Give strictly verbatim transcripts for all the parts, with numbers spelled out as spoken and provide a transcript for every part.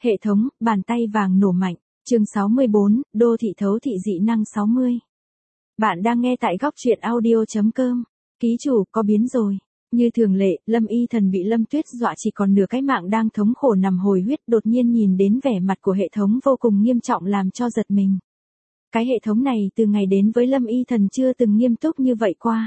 Hệ thống, bàn tay vàng nổ mạnh, chương sáu mươi bốn, đô thị thấu thị dị năng sáu mươi. Bạn đang nghe tại góc truyện audio.com. Ký chủ, có biến rồi. Như thường lệ, Lâm Y Thần bị Lâm Tuyết dọa chỉ còn nửa cái mạng đang thống khổ nằm hồi huyết, đột nhiên nhìn đến vẻ mặt của hệ thống vô cùng nghiêm trọng làm cho giật mình. Cái hệ thống này từ ngày đến với Lâm Y Thần chưa từng nghiêm túc như vậy qua.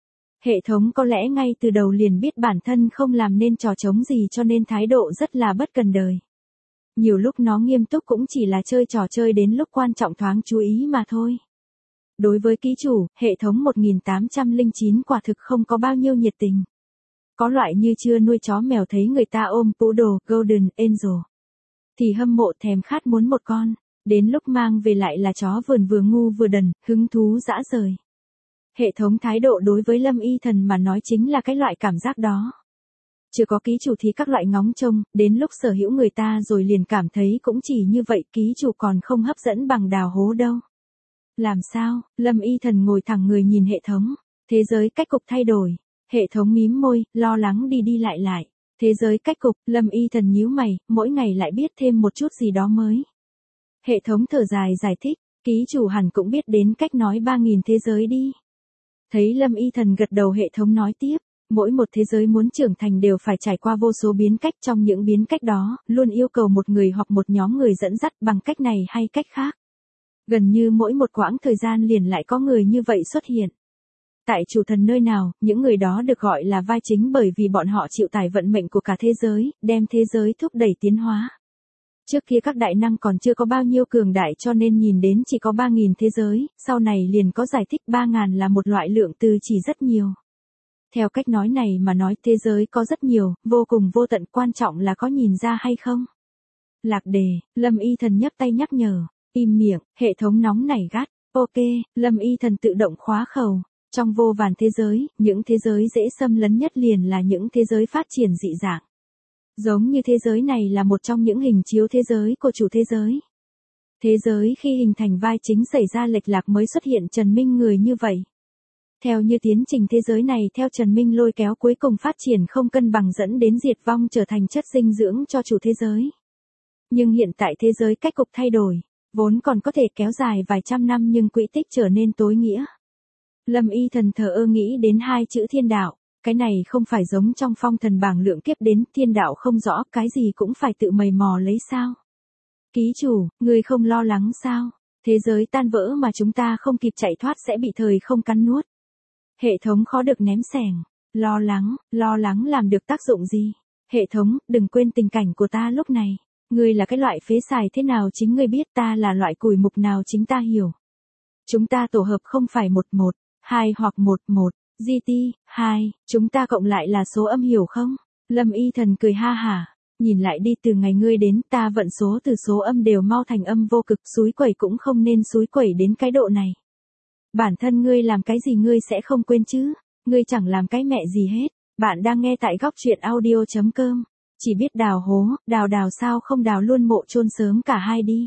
Hệ thống có lẽ ngay từ đầu liền biết bản thân không làm nên trò trống gì cho nên thái độ rất là bất cần đời. Nhiều lúc nó nghiêm túc cũng chỉ là chơi trò chơi đến lúc quan trọng thoáng chú ý mà thôi. Đối với ký chủ, hệ thống một nghìn tám trăm lẻ chín quả thực không có bao nhiêu nhiệt tình. Có loại như chưa nuôi chó mèo thấy người ta ôm poodle, golden, angel. Thì hâm mộ thèm khát muốn một con, đến lúc mang về lại là chó vườn vừa ngu vừa đần, hứng thú dã rời. Hệ thống thái độ đối với Lâm Y Thần mà nói chính là cái loại cảm giác đó. Chưa có ký chủ thì các loại ngóng trông, đến lúc sở hữu người ta rồi liền cảm thấy cũng chỉ như vậy, ký chủ còn không hấp dẫn bằng đào hố đâu. Làm sao? Lâm Y Thần ngồi thẳng người nhìn hệ thống. Thế giới cách cục thay đổi. Hệ thống mím môi, lo lắng đi đi lại lại. Thế giới cách cục, Lâm Y Thần nhíu mày, mỗi ngày lại biết thêm một chút gì đó mới. Hệ thống thở dài giải thích, ký chủ hẳn cũng biết đến cách nói ba nghìn thế giới đi. Thấy Lâm Y Thần gật đầu, hệ thống nói tiếp. Mỗi một thế giới muốn trưởng thành đều phải trải qua vô số biến cách, trong những biến cách đó, luôn yêu cầu một người hoặc một nhóm người dẫn dắt bằng cách này hay cách khác. Gần như mỗi một quãng thời gian liền lại có người như vậy xuất hiện. Tại chủ thần nơi nào, những người đó được gọi là vai chính bởi vì bọn họ chịu tải vận mệnh của cả thế giới, đem thế giới thúc đẩy tiến hóa. Trước kia các đại năng còn chưa có bao nhiêu cường đại cho nên nhìn đến chỉ có ba nghìn thế giới, sau này liền có giải thích ba nghìn là một loại lượng từ chỉ rất nhiều. Theo cách nói này mà nói thế giới có rất nhiều, vô cùng vô tận, quan trọng là có nhìn ra hay không. Lạc đề, Lâm Y Thần nhấp tay nhắc nhở, im miệng, hệ thống nóng nảy gắt, ok, Lâm Y Thần tự động khóa khẩu. Trong vô vàn thế giới, những thế giới dễ xâm lấn nhất liền là những thế giới phát triển dị dạng. Giống như thế giới này là một trong những hình chiếu thế giới của chủ thế giới. Thế giới khi hình thành vai chính xảy ra lệch lạc mới xuất hiện Trần Minh người như vậy. Theo như tiến trình thế giới này theo Trần Minh lôi kéo cuối cùng phát triển không cân bằng dẫn đến diệt vong trở thành chất dinh dưỡng cho chủ thế giới. Nhưng hiện tại thế giới cách cục thay đổi, vốn còn có thể kéo dài vài trăm năm nhưng quỹ tích trở nên tối nghĩa. Lâm Y Thần thờ ơ nghĩ đến hai chữ thiên đạo, cái này không phải giống trong phong thần bảng lượng kiếp đến thiên đạo không rõ, cái gì cũng phải tự mày mò lấy sao. Ký chủ, người không lo lắng sao? Thế giới tan vỡ mà chúng ta không kịp chạy thoát sẽ bị thời không cắn nuốt. Hệ thống khó được ném xẻng, lo lắng, lo lắng làm được tác dụng gì? Hệ thống, đừng quên tình cảnh của ta lúc này. Ngươi là cái loại phế xài thế nào chính ngươi biết, ta là loại cùi mục nào chính ta hiểu. Chúng ta tổ hợp không phải một một, hai hoặc một một, giê tê, hai, chúng ta cộng lại là số âm hiểu không? Lâm Y Thần cười ha hả, nhìn lại đi, từ ngày ngươi đến ta vận số từ số âm đều mau thành âm vô cực, xúi quẩy cũng không nên xúi quẩy đến cái độ này. Bản thân ngươi làm cái gì ngươi sẽ không quên chứ, ngươi chẳng làm cái mẹ gì hết. Bạn đang nghe tại góc truyện audio.com. Chỉ biết đào hố, đào đào sao không đào luôn mộ chôn sớm cả hai đi.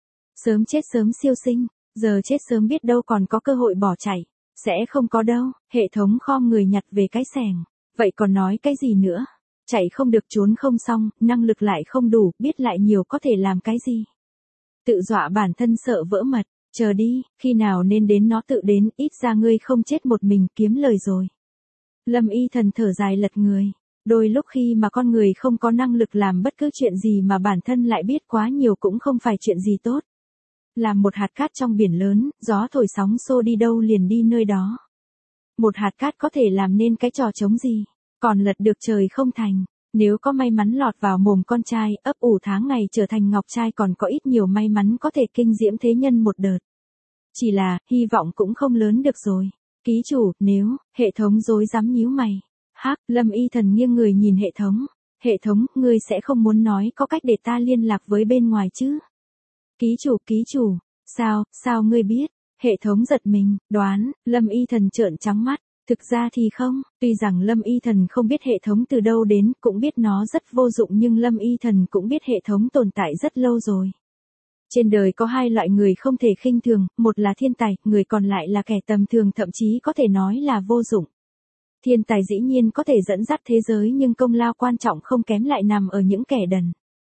Sớm chết sớm siêu sinh, giờ chết sớm biết đâu còn có cơ hội bỏ chạy. Sẽ không có đâu, hệ thống khom người nhặt về cái xẻng. Vậy còn nói cái gì nữa? Chạy không được trốn không xong, năng lực lại không đủ, biết lại nhiều có thể làm cái gì? Tự dọa bản thân sợ vỡ mật, chờ đi, khi nào nên đến nó tự đến, ít ra ngươi không chết một mình kiếm lời rồi. Lâm Y Thần thở dài lật người. Đôi lúc khi mà con người không có năng lực làm bất cứ chuyện gì mà bản thân lại biết quá nhiều cũng không phải chuyện gì tốt. Làm một hạt cát trong biển lớn, gió thổi sóng xô đi đâu liền đi nơi đó. Một hạt cát có thể làm nên cái trò trống gì, còn lật được trời không thành. Nếu có may mắn lọt vào mồm con trai, ấp ủ tháng ngày trở thành ngọc trai, còn có ít nhiều may mắn có thể kinh diễm thế nhân một đợt. Chỉ là, hy vọng cũng không lớn được rồi. Ký chủ, nếu, hệ thống rối rắm nhíu mày. Hắc, Lâm Y Thần nghiêng người nhìn hệ thống. Hệ thống, ngươi sẽ không muốn nói có cách để ta liên lạc với bên ngoài chứ? Ký chủ, ký chủ, sao, sao ngươi biết? Hệ thống giật mình, đoán, Lâm Y Thần trợn trắng mắt. Thực ra thì không, tuy rằng Lâm Y Thần không biết hệ thống từ đâu đến, cũng biết nó rất vô dụng, nhưng Lâm Y Thần cũng biết hệ thống tồn tại rất lâu rồi. Trên đời có hai loại người không thể khinh thường, một là thiên tài, người còn lại là kẻ tầm thường, thậm chí có thể nói là vô dụng. Thiên tài dĩ nhiên có thể dẫn dắt thế giới nhưng công lao quan trọng không kém lại nằm ở những kẻ đần.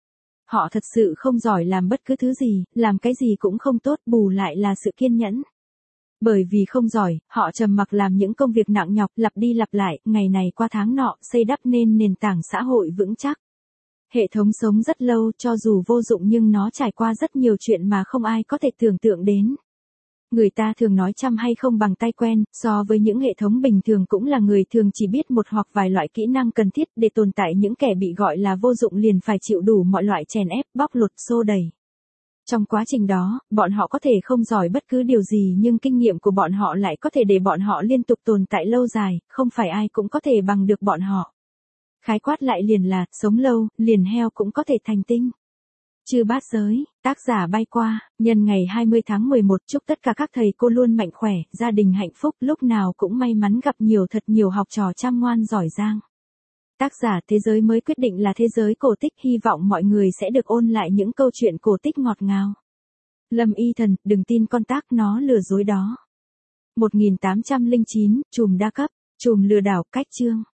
Họ thật sự không giỏi làm bất cứ thứ gì, làm cái gì cũng không tốt, bù lại là sự kiên nhẫn. Bởi vì không giỏi, họ trầm mặc làm những công việc nặng nhọc, lặp đi lặp lại, ngày này qua tháng nọ, xây đắp nên nền tảng xã hội vững chắc. Hệ thống sống rất lâu, cho dù vô dụng nhưng nó trải qua rất nhiều chuyện mà không ai có thể tưởng tượng đến. Người ta thường nói chăm hay không bằng tay quen, so với những hệ thống bình thường cũng là người thường chỉ biết một hoặc vài loại kỹ năng cần thiết để tồn tại, những kẻ bị gọi là vô dụng liền phải chịu đủ mọi loại chèn ép, bóc lột, xô đẩy. Trong quá trình đó, bọn họ có thể không giỏi bất cứ điều gì nhưng kinh nghiệm của bọn họ lại có thể để bọn họ liên tục tồn tại lâu dài, không phải ai cũng có thể bằng được bọn họ. Khái quát lại liền là, sống lâu, liền heo cũng có thể thành tinh. Chư bát giới, tác giả Bay Qua, nhân ngày hai mươi tháng mười một, chúc tất cả các thầy cô luôn mạnh khỏe, gia đình hạnh phúc, lúc nào cũng may mắn gặp nhiều thật nhiều học trò chăm ngoan giỏi giang. Tác giả Thế giới mới quyết định là thế giới cổ tích, hy vọng mọi người sẽ được ôn lại những câu chuyện cổ tích ngọt ngào. Lâm Y Thần, đừng tin con tác nó lừa dối đó. một nghìn tám trăm lẻ chín, chùm đa cấp, chùm lừa đảo, cách chương.